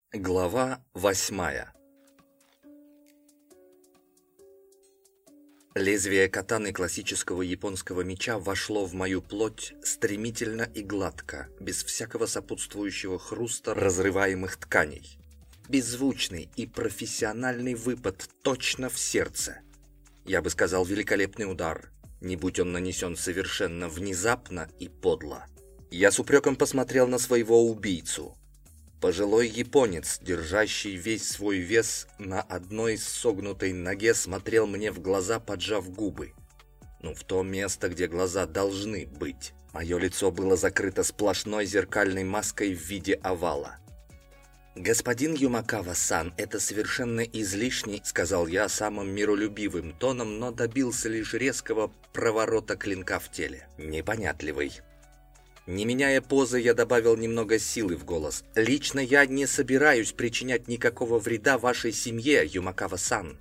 Глава 8. Лезвие катаны классического японского меча вошло в мою плоть стремительно и гладко, без всякого сопутствующего хруста разрываемых тканей. Беззвучный и профессиональный выпад точно в сердце. Я бы сказал, великолепный удар, не будь он нанесен совершенно внезапно и подло. Я с упреком посмотрел на своего убийцу. Пожилой японец, держащий весь свой вес на одной согнутой ноге, смотрел мне в глаза, поджав губы. В то место, где глаза должны быть. Мое лицо было закрыто сплошной зеркальной маской в виде овала. «Господин Юмакава-сан, это совершенно излишне», — сказал я самым миролюбивым тоном, но добился лишь резкого проворота клинка в теле. Непонятливый. Не меняя позы, я добавил немного силы в голос. «Лично я не собираюсь причинять никакого вреда вашей семье, Юмакава-сан.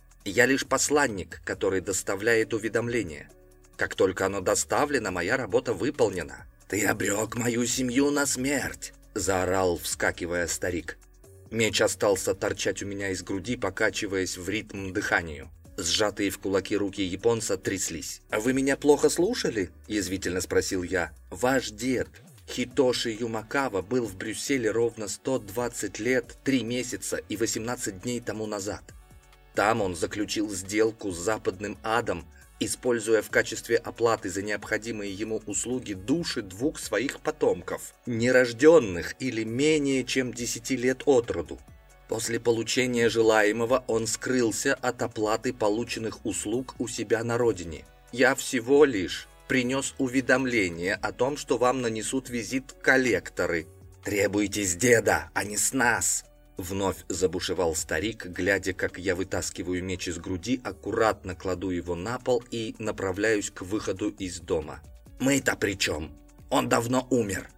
Я лишь посланник, который доставляет уведомление. Как только оно доставлено, моя работа выполнена». «Ты обрек мою семью на смерть!» — заорал, вскакивая старик. Меч остался торчать у меня из груди, покачиваясь в ритм дыханию. Сжатые в кулаки руки японца тряслись. «А вы меня плохо слушали?» – язвительно спросил я. «Ваш дед, Хитоши Юмакава, был в Брюсселе ровно 120 лет, 3 месяца и 18 дней тому назад. Там он заключил сделку с западным адом, используя в качестве оплаты за необходимые ему услуги души 2 своих потомков, нерожденных или менее чем 10 лет от роду. После получения желаемого он скрылся от оплаты полученных услуг у себя на родине. Я всего лишь принес уведомление о том, что вам нанесут визит коллекторы. Требуйте с деда, а не с нас!» Вновь забушевал старик, глядя, как я вытаскиваю меч из груди, аккуратно кладу его на пол и направляюсь к выходу из дома. «Мы-то при чем? Он давно умер!»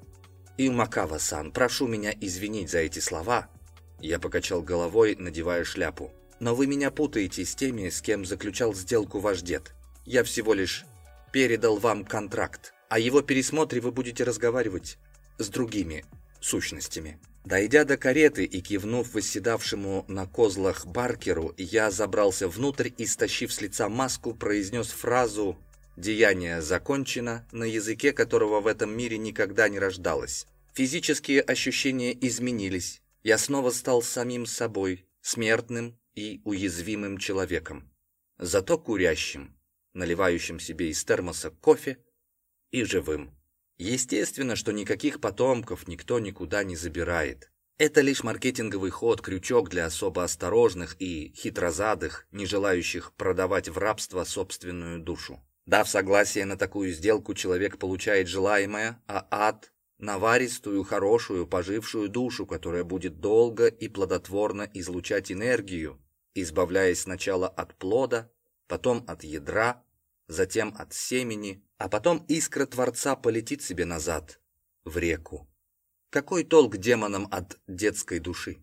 «Юмакава-сан, прошу меня извинить за эти слова». Я покачал головой, надевая шляпу. «Но вы меня путаете с теми, с кем заключал сделку ваш дед. Я всего лишь передал вам контракт. О его пересмотре вы будете разговаривать с другими сущностями». Дойдя до кареты и кивнув восседавшему на козлах Баркеру, я забрался внутрь и, стащив с лица маску, произнес фразу «Деяние закончено», на языке которого в этом мире никогда не рождалось. Физические ощущения изменились. Я снова стал самим собой, смертным и уязвимым человеком. Зато курящим, наливающим себе из термоса кофе и живым. Естественно, что никаких потомков никто никуда не забирает. Это лишь маркетинговый ход, крючок для особо осторожных и хитрозадых, не желающих продавать в рабство собственную душу. Дав согласие на такую сделку, человек получает желаемое, а ад – наваристую, хорошую, пожившую душу, которая будет долго и плодотворно излучать энергию, избавляясь сначала от плода, потом от ядра, затем от семени, а потом искра Творца полетит себе назад, в реку. Какой толк демонам от детской души?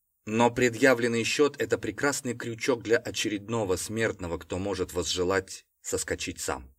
Но предъявленный счет – это прекрасный крючок для очередного смертного, кто может возжелать соскочить сам.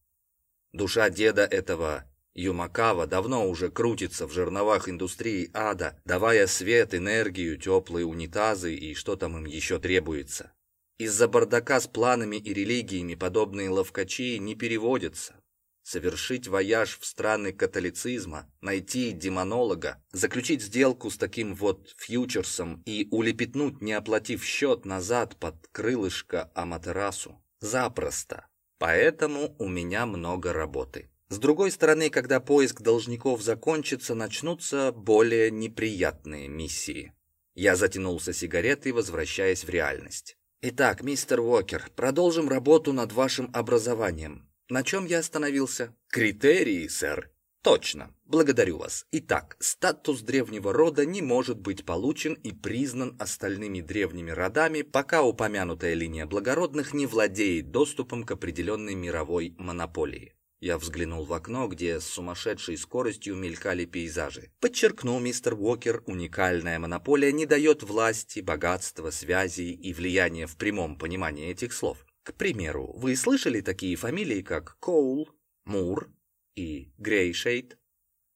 Душа деда этого Юмакава давно уже крутится в жерновах индустрии ада, давая свет, энергию, теплые унитазы и что там им еще требуется. Из-за бардака с планами и религиями подобные ловкачи не переводятся. Совершить вояж в страны католицизма, найти демонолога, заключить сделку с таким вот фьючерсом и улепетнуть, не оплатив счет, назад под крылышко Аматерасу. Запросто. Поэтому у меня много работы. С другой стороны, когда поиск должников закончится, начнутся более неприятные миссии. Я затянулся сигаретой, возвращаясь в реальность. «Итак, мистер Уокер, продолжим работу над вашим образованием. На чем я остановился?» «Критерии, сэр». «Точно. Благодарю вас. Итак, статус древнего рода не может быть получен и признан остальными древними родами, пока упомянутая линия благородных не владеет доступом к определенной мировой монополии». Я взглянул в окно, где с сумасшедшей скоростью мелькали пейзажи. Подчеркну, мистер Уокер, уникальная монополия не дает власти, богатства, связей и влияния в прямом понимании этих слов. К примеру, вы слышали такие фамилии, как Коул, Мур и Грейшейд?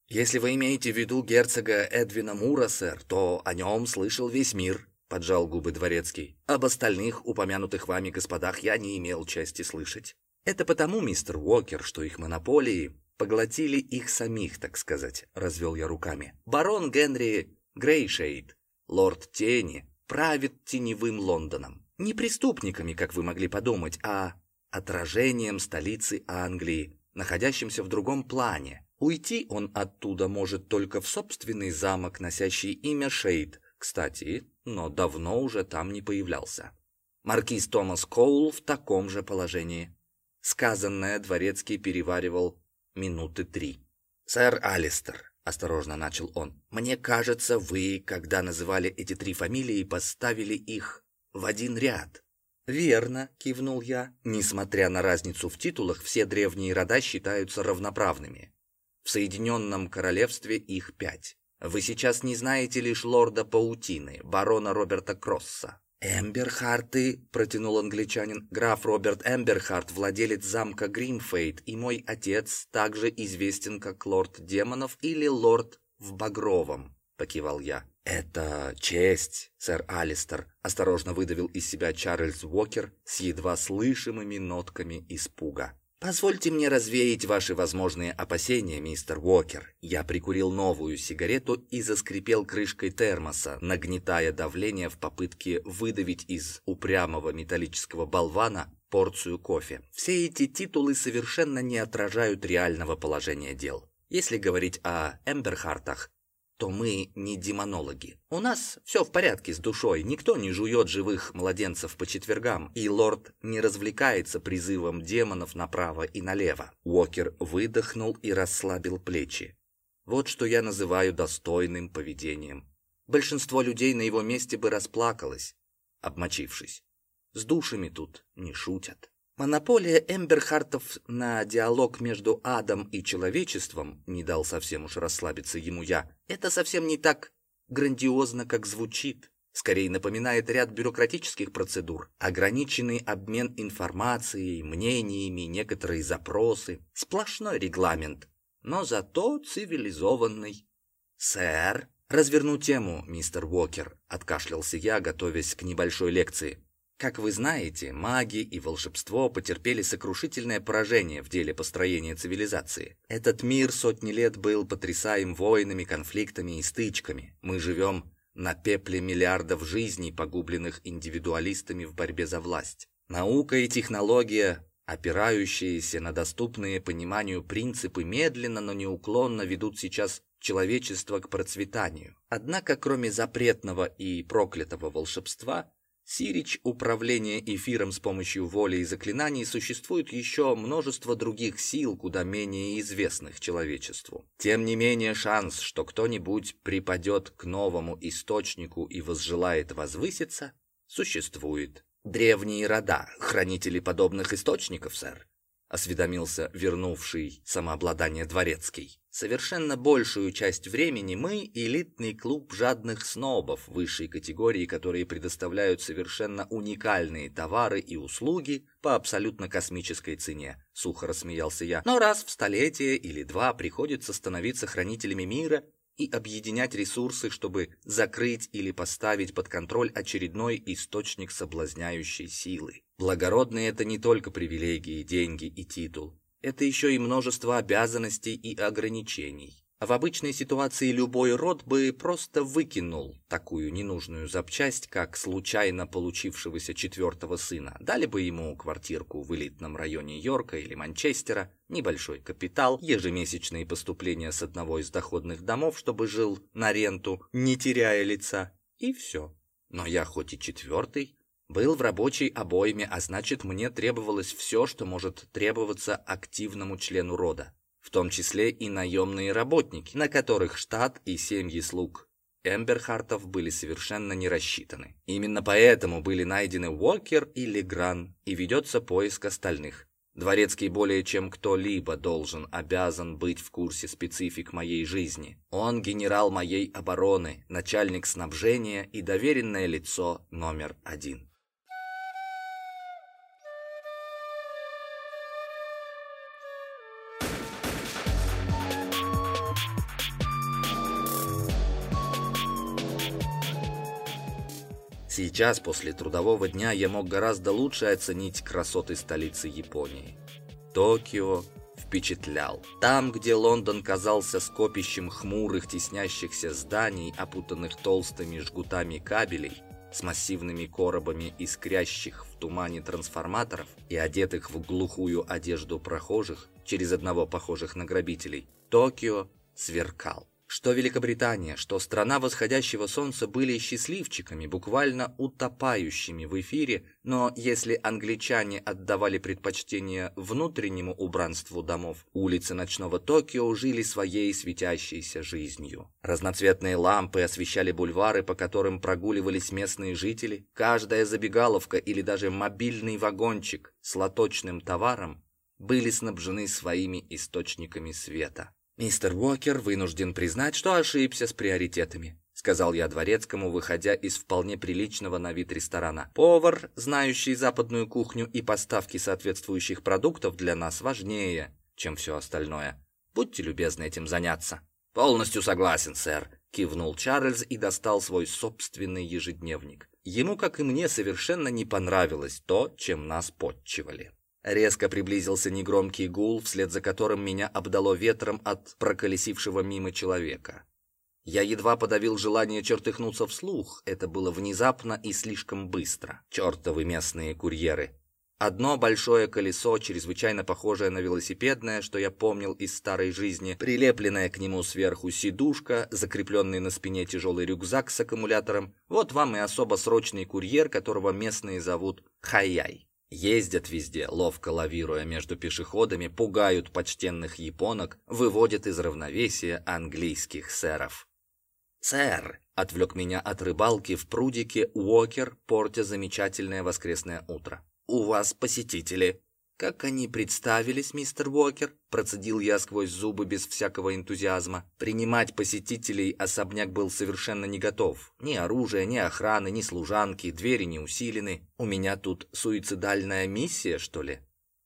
Если вы имеете в виду герцога Эдвина Мура, сэр, то о нем слышал весь мир, поджал губы дворецкий. Об остальных упомянутых вами господах я не имел чести слышать. Это потому, мистер Уокер, что их монополии поглотили их самих, так сказать, развел я руками. Барон Генри Грейшейд, лорд Тени, правит теневым Лондоном. Не преступниками, как вы могли подумать, а отражением столицы Англии, находящимся в другом плане. Уйти он оттуда может только в собственный замок, носящий имя Шейд, кстати, но давно уже там не появлялся. Маркиз Томас Коул в таком же положении. Сказанное дворецкий переваривал минуты 3. «Сэр Алистер», — осторожно начал он, — «мне кажется, вы, когда называли эти 3 фамилии, поставили их в один ряд». «Верно», — кивнул я. «Несмотря на разницу в титулах, все древние рода считаются равноправными. В Соединенном Королевстве их 5. Вы сейчас не знаете лишь лорда Паутины, барона Роберта Кросса». «Эмберхарты», — протянул англичанин, — «граф Роберт Эмберхарт, владелец замка Гримфейд, и мой отец также известен как лорд Демонов или лорд в Багровом», — покивал я. «Это честь, сэр Алистер», — осторожно выдавил из себя Чарльз Уокер с едва слышимыми нотками испуга. «Позвольте мне развеять ваши возможные опасения, мистер Уокер». Я прикурил новую сигарету и заскрипел крышкой термоса, нагнетая давление в попытке выдавить из упрямого металлического болвана порцию кофе. Все эти титулы совершенно не отражают реального положения дел. Если говорить о Эмберхартах, то мы не демонологи. У нас все в порядке с душой, никто не жует живых младенцев по четвергам, и лорд не развлекается призывом демонов направо и налево. Уокер выдохнул и расслабил плечи. Вот что я называю достойным поведением. Большинство людей на его месте бы расплакалось, обмочившись. С душами тут не шутят. Монополия Эмберхартов на диалог между адом и человечеством, не дал совсем уж расслабиться ему я, это совсем не так грандиозно, как звучит. Скорее напоминает ряд бюрократических процедур, ограниченный обмен информацией, мнениями, некоторые запросы, сплошной регламент, но зато цивилизованный. «Сэр, разверну тему, мистер Уокер», — откашлялся я, готовясь к небольшой лекции. Как вы знаете, маги и волшебство потерпели сокрушительное поражение в деле построения цивилизации. Этот мир сотни лет был потрясаем войнами, конфликтами и стычками. Мы живем на пепле миллиардов жизней, погубленных индивидуалистами в борьбе за власть. Наука и технология, опирающиеся на доступные пониманию принципы, медленно, но неуклонно ведут сейчас человечество к процветанию. Однако, кроме запретного и проклятого волшебства, сирич управления эфиром с помощью воли и заклинаний, существует еще множество других сил, куда менее известных человечеству. Тем не менее, шанс, что кто-нибудь припадет к новому источнику и возжелает возвыситься, существует. Древние рода, хранители подобных источников, сэр, осведомился вернувший самообладание дворецкий. Совершенно большую часть времени мы элитный клуб жадных снобов высшей категории, которые предоставляют совершенно уникальные товары и услуги по абсолютно космической цене, сухо рассмеялся я. Но раз в столетие или два приходится становиться хранителями мира и объединять ресурсы, чтобы закрыть или поставить под контроль очередной источник соблазняющей силы. Благородные — это не только привилегии, деньги и титул. Это еще и множество обязанностей и ограничений. А в обычной ситуации любой род бы просто выкинул такую ненужную запчасть, как случайно получившегося 4-го сына. Дали бы ему квартирку в элитном районе Йорка или Манчестера, небольшой капитал, ежемесячные поступления с одного из доходных домов, чтобы жил на ренту, не теряя лица, и все. Но я хоть и 4-й, был в рабочей обойме, а значит, мне требовалось все, что может требоваться активному члену рода, в том числе и наемные работники, на которых штат и семьи слуг Эмберхартов были совершенно не рассчитаны. Именно поэтому были найдены Уокер и Легран, и ведется поиск остальных. Дворецкий более чем кто-либо обязан быть в курсе специфик моей жизни. Он генерал моей обороны, начальник снабжения и доверенное лицо номер 1. Сейчас, после трудового дня, я мог гораздо лучше оценить красоты столицы Японии. Токио впечатлял. Там, где Лондон казался скопищем хмурых, теснящихся зданий, опутанных толстыми жгутами кабелей, с массивными коробами искрящих в тумане трансформаторов и одетых в глухую одежду прохожих, через одного похожих на грабителей, Токио сверкал. Что Великобритания, что страна восходящего солнца были счастливчиками, буквально утопающими в эфире, но если англичане отдавали предпочтение внутреннему убранству домов, улицы ночного Токио жили своей светящейся жизнью. Разноцветные лампы освещали бульвары, по которым прогуливались местные жители. Каждая забегаловка или даже мобильный вагончик с лоточным товаром были снабжены своими источниками света. «Мистер Уокер вынужден признать, что ошибся с приоритетами», — сказал я дворецкому, выходя из вполне приличного на вид ресторана. «Повар, знающий западную кухню и поставки соответствующих продуктов, для нас важнее, чем все остальное. Будьте любезны этим заняться». «Полностью согласен, сэр», — кивнул Чарльз и достал свой собственный ежедневник. Ему, как и мне, совершенно не понравилось то, чем нас подчивали. Резко приблизился негромкий гул, вслед за которым меня обдало ветром от проколесившего мимо человека. Я едва подавил желание чертыхнуться вслух, это было внезапно и слишком быстро. Чертовы местные курьеры. Одно большое колесо, чрезвычайно похожее на велосипедное, что я помнил из старой жизни, прилепленная к нему сверху сидушка, закрепленный на спине тяжелый рюкзак с аккумулятором. Вот вам и особо срочный курьер, которого местные зовут Хаяй. Ездят везде, ловко лавируя между пешеходами, пугают почтенных японок, выводят из равновесия английских сэров. «Сэр!» — отвлек меня от рыбалки в прудике Уокер, портя замечательное воскресное утро. «У вас посетители!» «Как они представились, мистер Уокер?» — процедил я сквозь зубы без всякого энтузиазма. Принимать посетителей особняк был совершенно не готов. Ни оружия, ни охраны, ни служанки, двери не усилены. У меня тут суицидальная миссия, что ли?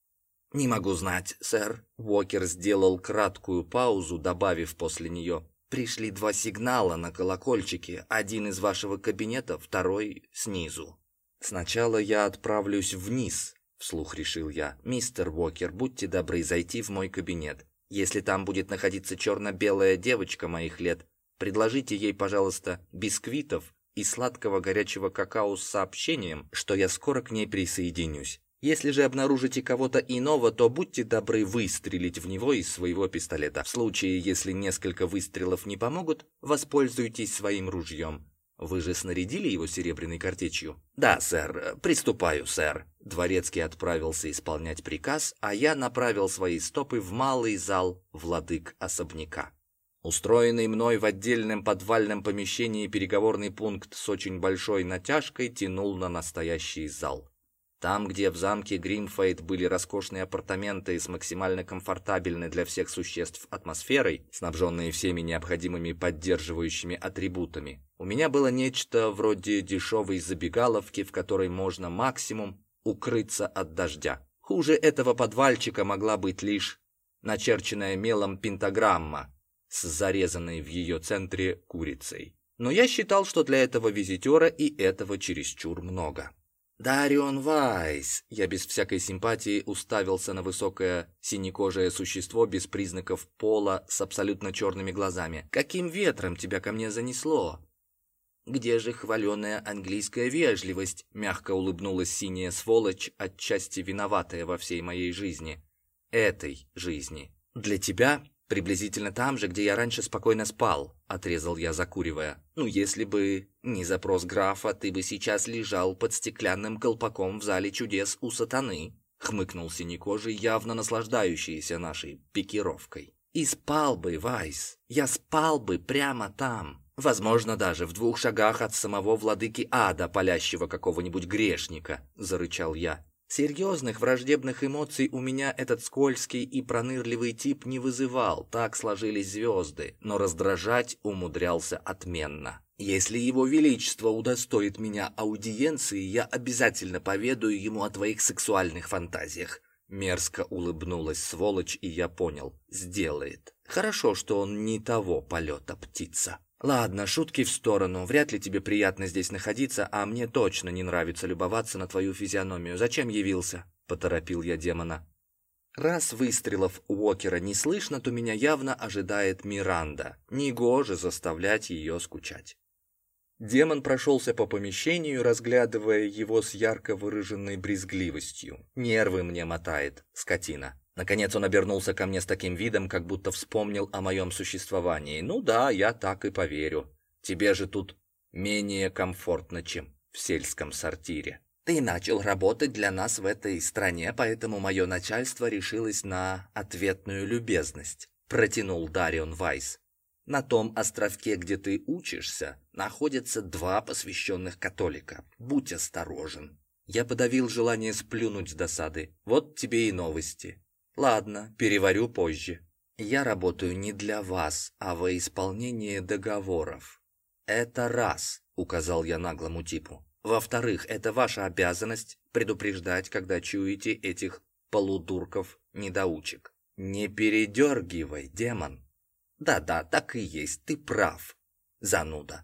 «Не могу знать, сэр». Уокер сделал краткую паузу, добавив после нее. «Пришли 2 сигнала на колокольчике. Один из вашего кабинета, второй снизу». «Сначала я отправлюсь вниз», — вслух решил я. «Мистер Уокер, будьте добры зайти в мой кабинет. Если там будет находиться черно-белая девочка моих лет, предложите ей, пожалуйста, бисквитов и сладкого горячего какао с сообщением, что я скоро к ней присоединюсь. Если же обнаружите кого-то иного, то будьте добры выстрелить в него из своего пистолета. В случае, если несколько выстрелов не помогут, воспользуйтесь своим ружьем. Вы же снарядили его серебряной картечью?» «Да, сэр. Приступаю, сэр». Дворецкий отправился исполнять приказ, а я направил свои стопы в малый зал владык особняка. Устроенный мной в отдельном подвальном помещении переговорный пункт с очень большой натяжкой тянул на настоящий зал. Там, где в замке Гримфейд были роскошные апартаменты с максимально комфортабельной для всех существ атмосферой, снабженные всеми необходимыми поддерживающими атрибутами, у меня было нечто вроде дешевой забегаловки, в которой можно максимум укрыться от дождя. Хуже этого подвальчика могла быть лишь начерченная мелом пентаграмма с зарезанной в ее центре курицей. Но я считал, что для этого визитера и этого чересчур много. «Дарион Вайс!» Я без всякой симпатии уставился на высокое синекожее существо без признаков пола с абсолютно черными глазами. «Каким ветром тебя ко мне занесло?» «Где же хваленая английская вежливость?» Мягко улыбнулась синяя сволочь, отчасти виноватая во всей моей жизни. Этой жизни. «Для тебя приблизительно там же, где я раньше спокойно спал», — отрезал я, закуривая. «Ну, если бы не запрос графа, ты бы сейчас лежал под стеклянным колпаком в зале чудес у сатаны», — хмыкнул синекожий, явно наслаждающийся нашей пикировкой. «И спал бы, Вайс, я спал бы прямо там. Возможно, даже в 2 шагах от самого владыки ада, палящего какого-нибудь грешника», — зарычал я. Серьезных враждебных эмоций у меня этот скользкий и пронырливый тип не вызывал, так сложились звезды, но раздражать умудрялся отменно. «Если его величество удостоит меня аудиенции, я обязательно поведаю ему о твоих сексуальных фантазиях». Мерзко улыбнулась сволочь, и я понял, сделает. Хорошо, что он не того полета птица. Ладно, шутки в сторону. Вряд ли тебе приятно здесь находиться, а мне точно не нравится любоваться на твою физиономию. Зачем явился? Поторопил я демона. Раз выстрелов Уокера не слышно, то меня явно ожидает Миранда. Негоже заставлять ее скучать. Демон прошелся по помещению, разглядывая его с ярко выраженной брезгливостью. Нервы мне мотает, скотина. Наконец он обернулся ко мне с таким видом, как будто вспомнил о моем существовании. Ну да, я так и поверю. Тебе же тут менее комфортно, чем в сельском сортире. Ты начал работать для нас в этой стране, поэтому мое начальство решилось на ответную любезность, протянул Дарион Вайс. На том островке, где ты учишься, находятся 2 посвященных католика. Будь осторожен. Я подавил желание сплюнуть с досады. Вот тебе и новости. Ладно, переварю позже. Я работаю не для вас, а во исполнение договоров. Это раз, указал я наглому типу. Во-вторых, это ваша обязанность предупреждать, когда чуете этих полудурков-недоучек. Не передергивай, демон. Да-да, так и есть, ты прав, зануда.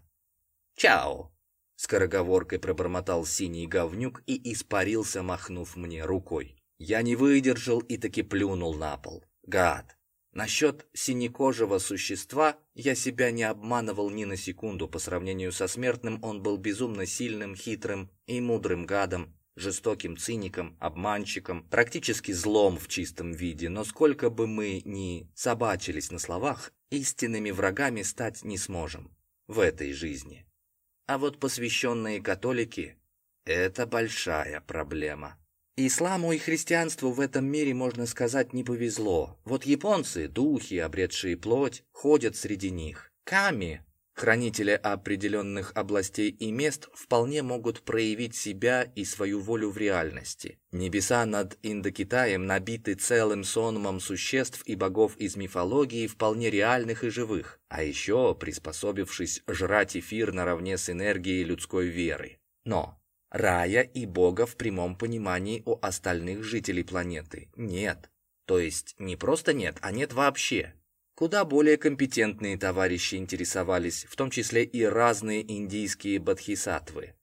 Чао! Скороговоркой пробормотал синий говнюк и испарился, махнув мне рукой. Я не выдержал и таки плюнул на пол. Гад! Насчет синекожего существа я себя не обманывал ни на секунду. По сравнению со смертным он был безумно сильным, хитрым и мудрым гадом, жестоким циником, обманщиком, практически злом в чистом виде. Но сколько бы мы ни собачились на словах, истинными врагами стать не сможем в этой жизни. А вот посвященные католики – это большая проблема. Исламу и христианству в этом мире, можно сказать, не повезло. Вот японцы, духи, обретшие плоть, ходят среди них. Ками, хранители определенных областей и мест, вполне могут проявить себя и свою волю в реальности. Небеса над Индокитаем набиты целым сонмом существ и богов из мифологии, вполне реальных и живых, а еще приспособившись жрать эфир наравне с энергией людской веры. Но рая и бога в прямом понимании у остальных жителей планеты нет. То есть не просто нет, а нет вообще. Куда более компетентные товарищи интересовались, в том числе и разные индийские бодхисаттвы.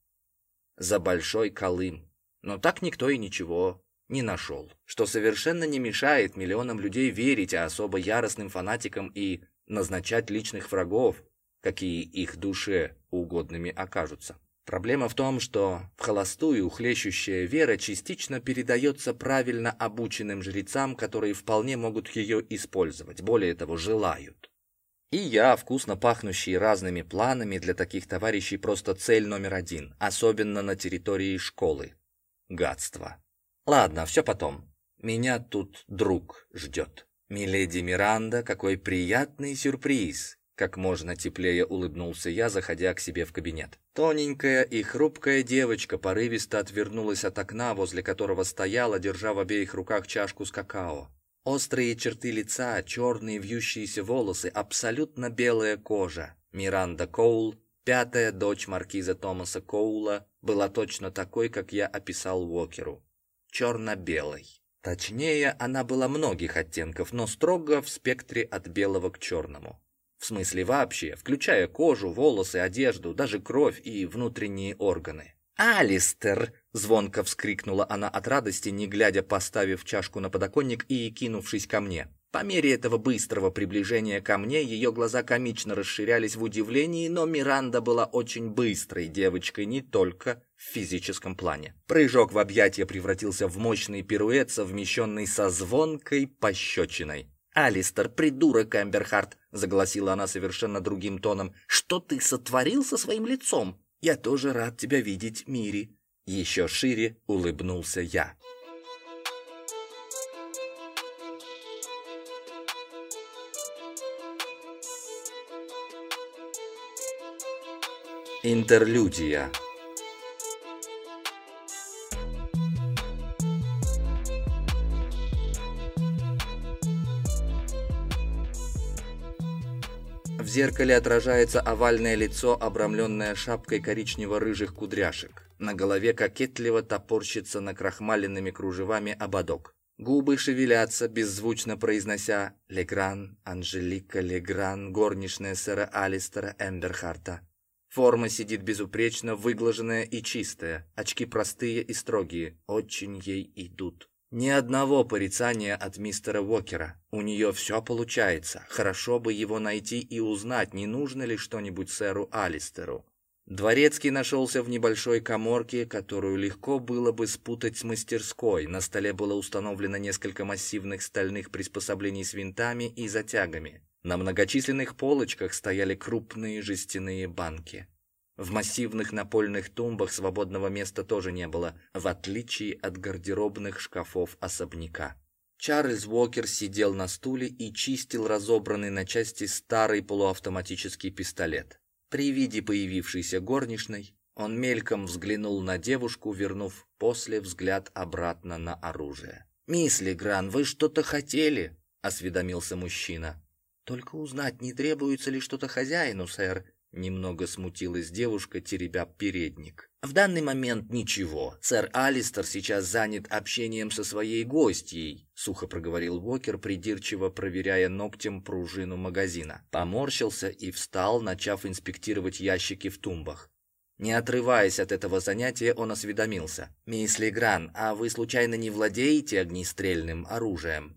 За Большой Колым. Но так никто и ничего не нашел. Что совершенно не мешает миллионам людей верить, а особо яростным фанатикам и назначать личных врагов, какие их душе угодными окажутся. Проблема в том, что вхолостую хлещущая вера частично передается правильно обученным жрецам, которые вполне могут ее использовать, более того, желают. И я, вкусно пахнущий разными планами, для таких товарищей просто цель номер 1, особенно на территории школы. Гадство. Ладно, все потом. Меня тут друг ждет. Миледи Миранда, какой приятный сюрприз! Как можно теплее улыбнулся я, заходя к себе в кабинет. Тоненькая и хрупкая девочка порывисто отвернулась от окна, возле которого стояла, держа в обеих руках чашку с какао. Острые черты лица, черные вьющиеся волосы, абсолютно белая кожа. Миранда Коул, 5-я дочь маркиза Томаса Коула, была точно такой, как я описал Уокеру. Черно-белой. Точнее, она была многих оттенков, но строго в спектре от белого к черному. В смысле вообще, включая кожу, волосы, одежду, даже кровь и внутренние органы. «Алистер!» — звонко вскрикнула она от радости, не глядя, поставив чашку на подоконник и кинувшись ко мне. По мере этого быстрого приближения ко мне, ее глаза комично расширялись в удивлении, но Миранда была очень быстрой девочкой не только в физическом плане. Прыжок в объятия превратился в мощный пируэт, совмещенный со звонкой пощечиной. «Алистер, придурок, Эмберхарт!» — заголосила она совершенно другим тоном. «Что ты сотворил со своим лицом?» «Я тоже рад тебя видеть, Мири!» Еще шире улыбнулся я. Интерлюдия. В зеркале отражается овальное лицо, обрамленное шапкой коричнево-рыжих кудряшек. На голове кокетливо топорщится накрахмаленными кружевами ободок. Губы шевелятся, беззвучно произнося «Легран, Анжелика Легран, горничная сэра Алистера Эмберхарта». Форма сидит безупречно, выглаженная и чистая, очки простые и строгие, очень ей идут. Ни одного порицания от мистера Уокера. У нее все получается. Хорошо бы его найти и узнать, не нужно ли что-нибудь сэру Алистеру. Дворецкий нашелся в небольшой каморке, которую легко было бы спутать с мастерской. На столе было установлено несколько массивных стальных приспособлений с винтами и затягами. На многочисленных полочках стояли крупные жестяные банки. В массивных напольных тумбах свободного места тоже не было, в отличие от гардеробных шкафов особняка. Чарльз Уокер сидел на стуле и чистил разобранный на части старый полуавтоматический пистолет. При виде появившейся горничной он мельком взглянул на девушку, вернув после взгляд обратно на оружие. «Мисс Легран, вы что-то хотели?» — осведомился мужчина. «Только узнать, не требуется ли что-то хозяину, сэр?» Немного смутилась девушка, теребя передник. «В данный момент ничего. Сэр Алистер сейчас занят общением со своей гостьей», сухо проговорил Уокер, придирчиво проверяя ногтем пружину магазина. Поморщился и встал, начав инспектировать ящики в тумбах. Не отрываясь от этого занятия, он осведомился. «Мисс Легран, а вы случайно не владеете огнестрельным оружием?»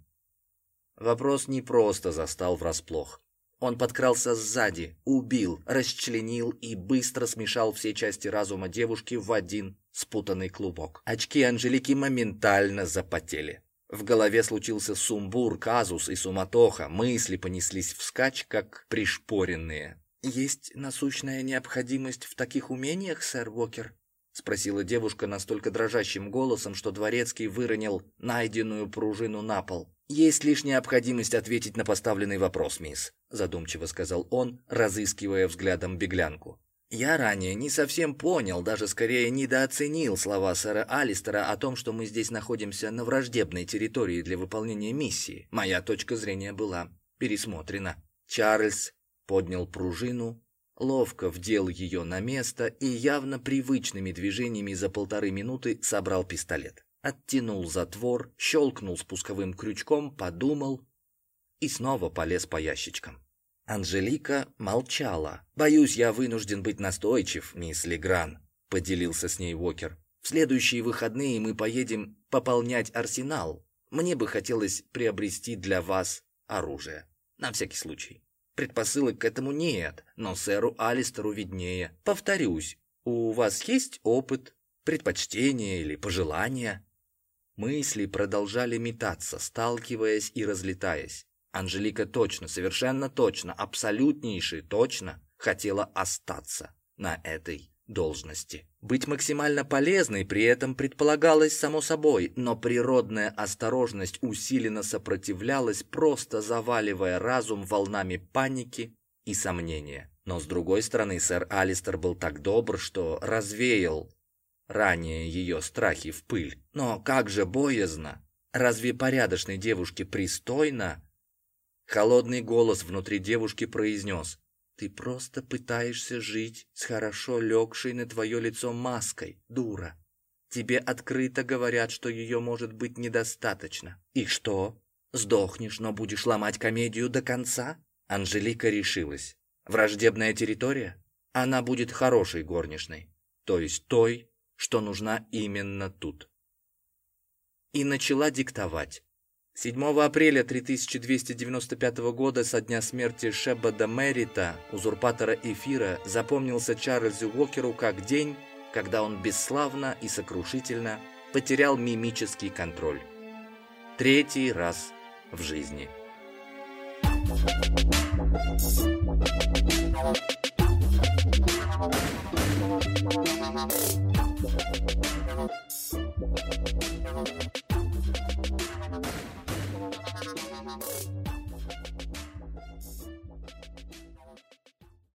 Вопрос не просто застал врасплох. Он подкрался сзади, убил, расчленил и быстро смешал все части разума девушки в один спутанный клубок. Очки Анжелики моментально запотели. В голове случился сумбур, казус и суматоха, мысли понеслись вскачь, как пришпоренные. «Есть насущная необходимость в таких умениях, сэр Уокер?» — спросила девушка настолько дрожащим голосом, что дворецкий выронил найденную пружину на пол. «Есть лишь необходимость ответить на поставленный вопрос, мисс», — задумчиво сказал он, разыскивая взглядом беглянку. «Я ранее не совсем понял, даже скорее недооценил слова сэра Алистера о том, что мы здесь находимся на враждебной территории для выполнения миссии. Моя точка зрения была пересмотрена». Чарльз поднял пружину, ловко вдел ее на место и явно привычными движениями за 1,5 минуты собрал пистолет. Оттянул затвор, щелкнул спусковым крючком, подумал и снова полез по ящичкам. Анжелика молчала. «Боюсь, я вынужден быть настойчив, мисс Легран», — поделился с ней Уокер. «В следующие выходные мы поедем пополнять арсенал. Мне бы хотелось приобрести для вас оружие. На всякий случай. Предпосылок к этому нет, но сэру Алистеру виднее. Повторюсь, у вас есть опыт, предпочтения или пожелания?» Мысли продолжали метаться, сталкиваясь и разлетаясь. Анжелика точно, совершенно точно, абсолютнейше точно хотела остаться на этой должности. Быть максимально полезной при этом предполагалось само собой, но природная осторожность усиленно сопротивлялась, просто заваливая разум волнами паники и сомнения. Но с другой стороны, сэр Алистер был так добр, что развеял ранее ее страхи в пыль. Но как же боязно! Разве порядочной девушке пристойно? Холодный голос внутри девушки произнес: «Ты просто пытаешься жить с хорошо легшей на твое лицо маской, дура. Тебе открыто говорят, что ее может быть недостаточно. И что? Сдохнешь, но будешь ломать комедию до конца?» Анжелика решилась. Враждебная территория? Она будет хорошей горничной, то есть той, что нужна именно тут. И начала диктовать. 7 апреля 3295 года, со дня смерти Шеббада Меррита, узурпатора Эфира, запомнился Чарльзу Уокеру как день, когда он бесславно и сокрушительно потерял мимический контроль. 3-й раз в жизни.